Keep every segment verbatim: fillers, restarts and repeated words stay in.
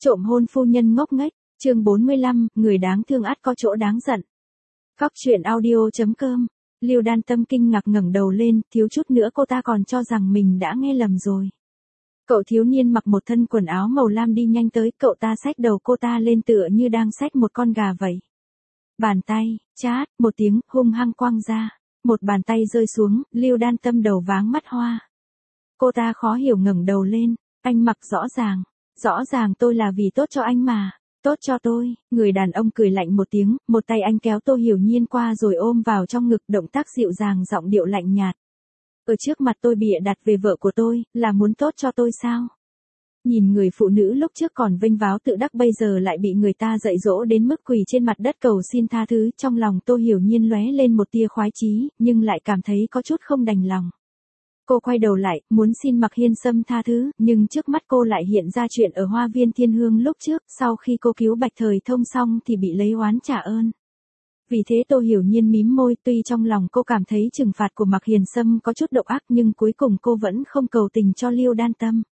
Trộm hôn phu nhân ngốc nghếch, chương bốn mươi lăm, người đáng thương ắt có chỗ đáng giận. Cóc truyện audio chấm com. Lưu Đan Tâm kinh ngạc ngẩng đầu lên, thiếu chút nữa cô ta còn cho rằng mình đã nghe lầm rồi. Cậu thiếu niên mặc một thân quần áo màu lam đi nhanh tới, cậu ta xách đầu cô ta lên tựa như đang xách một con gà vậy. Bàn tay, chát, một tiếng, hung hăng quăng ra. Một bàn tay rơi xuống, Lưu Đan Tâm đầu váng mắt hoa. Cô ta khó hiểu ngẩng đầu lên, anh mặc rõ ràng. Rõ ràng tôi là vì tốt cho anh mà. Tốt cho tôi, người đàn ông cười lạnh một tiếng, một tay anh kéo Tô Hiểu Nhiên qua rồi ôm vào trong ngực, động tác dịu dàng, giọng điệu lạnh nhạt. Ở trước mặt tôi bịa đặt về vợ của tôi, là muốn tốt cho tôi sao? Nhìn người phụ nữ lúc trước còn vênh váo tự đắc bây giờ lại bị người ta dạy dỗ đến mức quỳ trên mặt đất cầu xin tha thứ, trong lòng Tô Hiểu Nhiên lóe lên một tia khoái chí, nhưng lại cảm thấy có chút không đành lòng. Cô quay đầu lại, muốn xin Mạc Hiên Sâm tha thứ, nhưng trước mắt cô lại hiện ra chuyện ở Hoa Viên Thiên Hương lúc trước, sau khi cô cứu Bạch Thời Thông xong thì bị lấy oán trả ơn. Vì thế Tô Hiểu Nhiên mím môi, tuy trong lòng cô cảm thấy trừng phạt của Mạc Hiền Sâm có chút độc ác nhưng cuối cùng cô vẫn không cầu tình cho Lưu Đan Tâm.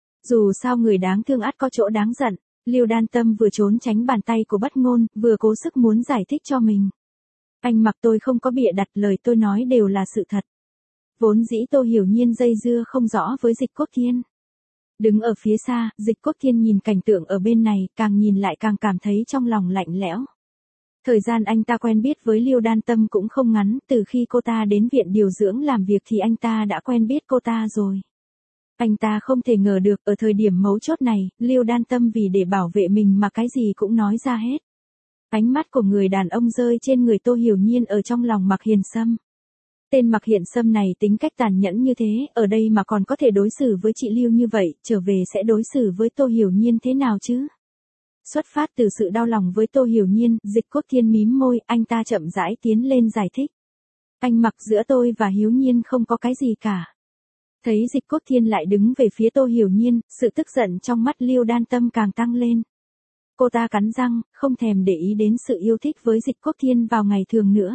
Dù sao người đáng thương ắt có chỗ đáng giận, Lưu Đan Tâm vừa trốn tránh bàn tay của Bất Ngôn, vừa cố sức muốn giải thích cho mình. Anh Mặc, tôi không có bịa đặt, lời tôi nói đều là sự thật. Vốn dĩ Tô Hiểu Nhiên dây dưa không rõ với Dịch Quốc Thiên. Đứng ở phía xa, Dịch Quốc Thiên nhìn cảnh tượng ở bên này, càng nhìn lại càng cảm thấy trong lòng lạnh lẽo. Thời gian anh ta quen biết với Lưu Đan Tâm cũng không ngắn, từ khi cô ta đến viện điều dưỡng làm việc thì anh ta đã quen biết cô ta rồi. Anh ta không thể ngờ được ở thời điểm mấu chốt này, Lưu Đan Tâm vì để bảo vệ mình mà cái gì cũng nói ra hết. Ánh mắt của người đàn ông rơi trên người Tô Hiểu Nhiên ở trong lòng Mạc Hiền Sâm. Tên Mạc Hiền Sâm này tính cách tàn nhẫn như thế, ở đây mà còn có thể đối xử với chị Lưu như vậy, trở về sẽ đối xử với Tô Hiểu Nhiên thế nào chứ? Xuất phát từ sự đau lòng với Tô Hiểu Nhiên, Dịch Quốc Thiên mím môi, anh ta chậm rãi tiến lên giải thích. Anh Mặc, giữa tôi và Hiếu Nhiên không có cái gì cả. Thấy Dịch Quốc Thiên lại đứng về phía Tô Hiểu Nhiên, sự tức giận trong mắt Lưu Đan Tâm càng tăng lên. Cô ta cắn răng, không thèm để ý đến sự yêu thích với Dịch Quốc Thiên vào ngày thường nữa.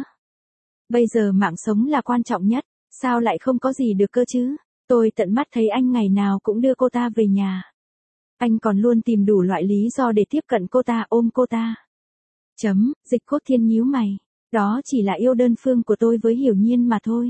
Bây giờ mạng sống là quan trọng nhất, sao lại không có gì được cơ chứ? Tôi tận mắt thấy anh ngày nào cũng đưa cô ta về nhà. Anh còn luôn tìm đủ loại lý do để tiếp cận cô ta, ôm cô ta. Chấm, Dịch Quốc Thiên nhíu mày. Đó chỉ là yêu đơn phương của tôi với Hiểu Nhiên mà thôi.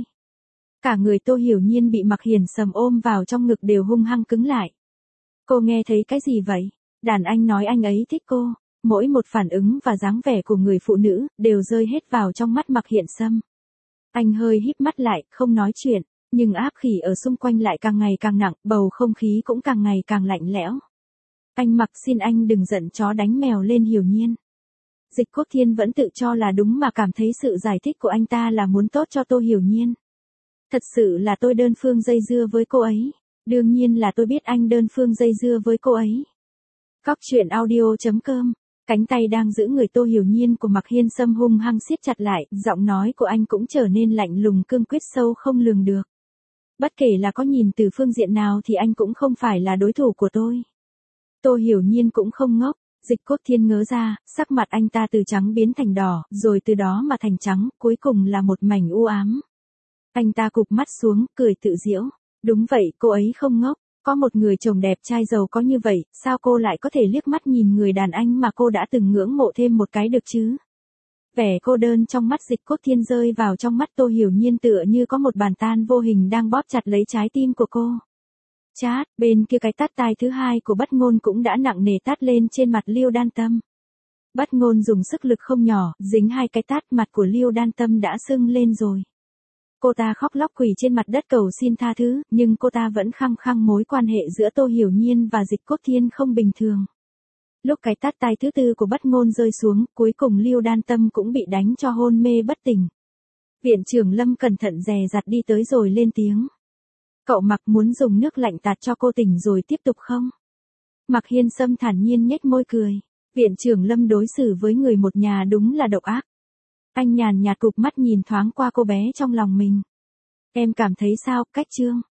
Cả người Tô Hiểu Nhiên bị Mạc Hiền Sâm ôm vào trong ngực đều hung hăng cứng lại. Cô nghe thấy cái gì vậy? Đàn anh nói anh ấy thích cô. Mỗi một phản ứng và dáng vẻ của người phụ nữ, đều rơi hết vào trong mắt Mạc Hiền Sâm. Anh hơi híp mắt lại, không nói chuyện, nhưng áp khí ở xung quanh lại càng ngày càng nặng, bầu không khí cũng càng ngày càng lạnh lẽo. Anh Mặc, xin anh đừng giận chó đánh mèo lên Hiểu Nhiên. Dịch Quốc Thiên vẫn tự cho là đúng mà cảm thấy sự giải thích của anh ta là muốn tốt cho Tô Hiểu Nhiên. Thật sự là tôi đơn phương dây dưa với cô ấy. Đương nhiên là tôi biết anh đơn phương dây dưa với cô ấy. Cóc truyện audio chấm com. Cánh tay đang giữ người Tô Hiểu Nhiên của Mạc Hiên Sâm hung hăng siết chặt lại, giọng nói của anh cũng trở nên lạnh lùng cương quyết sâu không lường được. Bất kể là có nhìn từ phương diện nào thì anh cũng không phải là đối thủ của tôi. Tô Hiểu Nhiên cũng không ngốc, Dịch Quốc Thiên ngớ ra, sắc mặt anh ta từ trắng biến thành đỏ, rồi từ đó mà thành trắng, cuối cùng là một mảnh u ám. Anh ta cụp mắt xuống, cười tự giễu. Đúng vậy, cô ấy không ngốc. Có một người chồng đẹp trai giàu có như vậy, sao cô lại có thể liếc mắt nhìn người đàn anh mà cô đã từng ngưỡng mộ thêm một cái được chứ? Vẻ cô đơn trong mắt Dịch Quốc Thiên rơi vào trong mắt Tô Hiểu Nhiên tựa như có một bàn tan vô hình đang bóp chặt lấy trái tim của cô. Chát, bên kia cái tát tai thứ hai của Bất Ngôn cũng đã nặng nề tát lên trên mặt Lưu Đan Tâm. Bất Ngôn dùng sức lực không nhỏ, dính hai cái tát, mặt của Lưu Đan Tâm đã sưng lên rồi. Cô ta khóc lóc quỳ trên mặt đất cầu xin tha thứ, nhưng cô ta vẫn khăng khăng mối quan hệ giữa Tô Hiểu Nhiên và Dịch Quốc Thiên không bình thường. Lúc cái tát tai thứ tư của Bất Ngôn rơi xuống, cuối cùng Lưu Đan Tâm cũng bị đánh cho hôn mê bất tỉnh. Viện trưởng Lâm cẩn thận dè dặt đi tới rồi lên tiếng. Cậu Mặc, muốn dùng nước lạnh tạt cho cô tỉnh rồi tiếp tục không? Mạc Hiên Sâm thản nhiên nhếch môi cười. Viện trưởng Lâm đối xử với người một nhà đúng là độc ác. Anh nhàn nhạt cụp mắt nhìn thoáng qua cô bé trong lòng mình. Em cảm thấy sao, Cách Trương?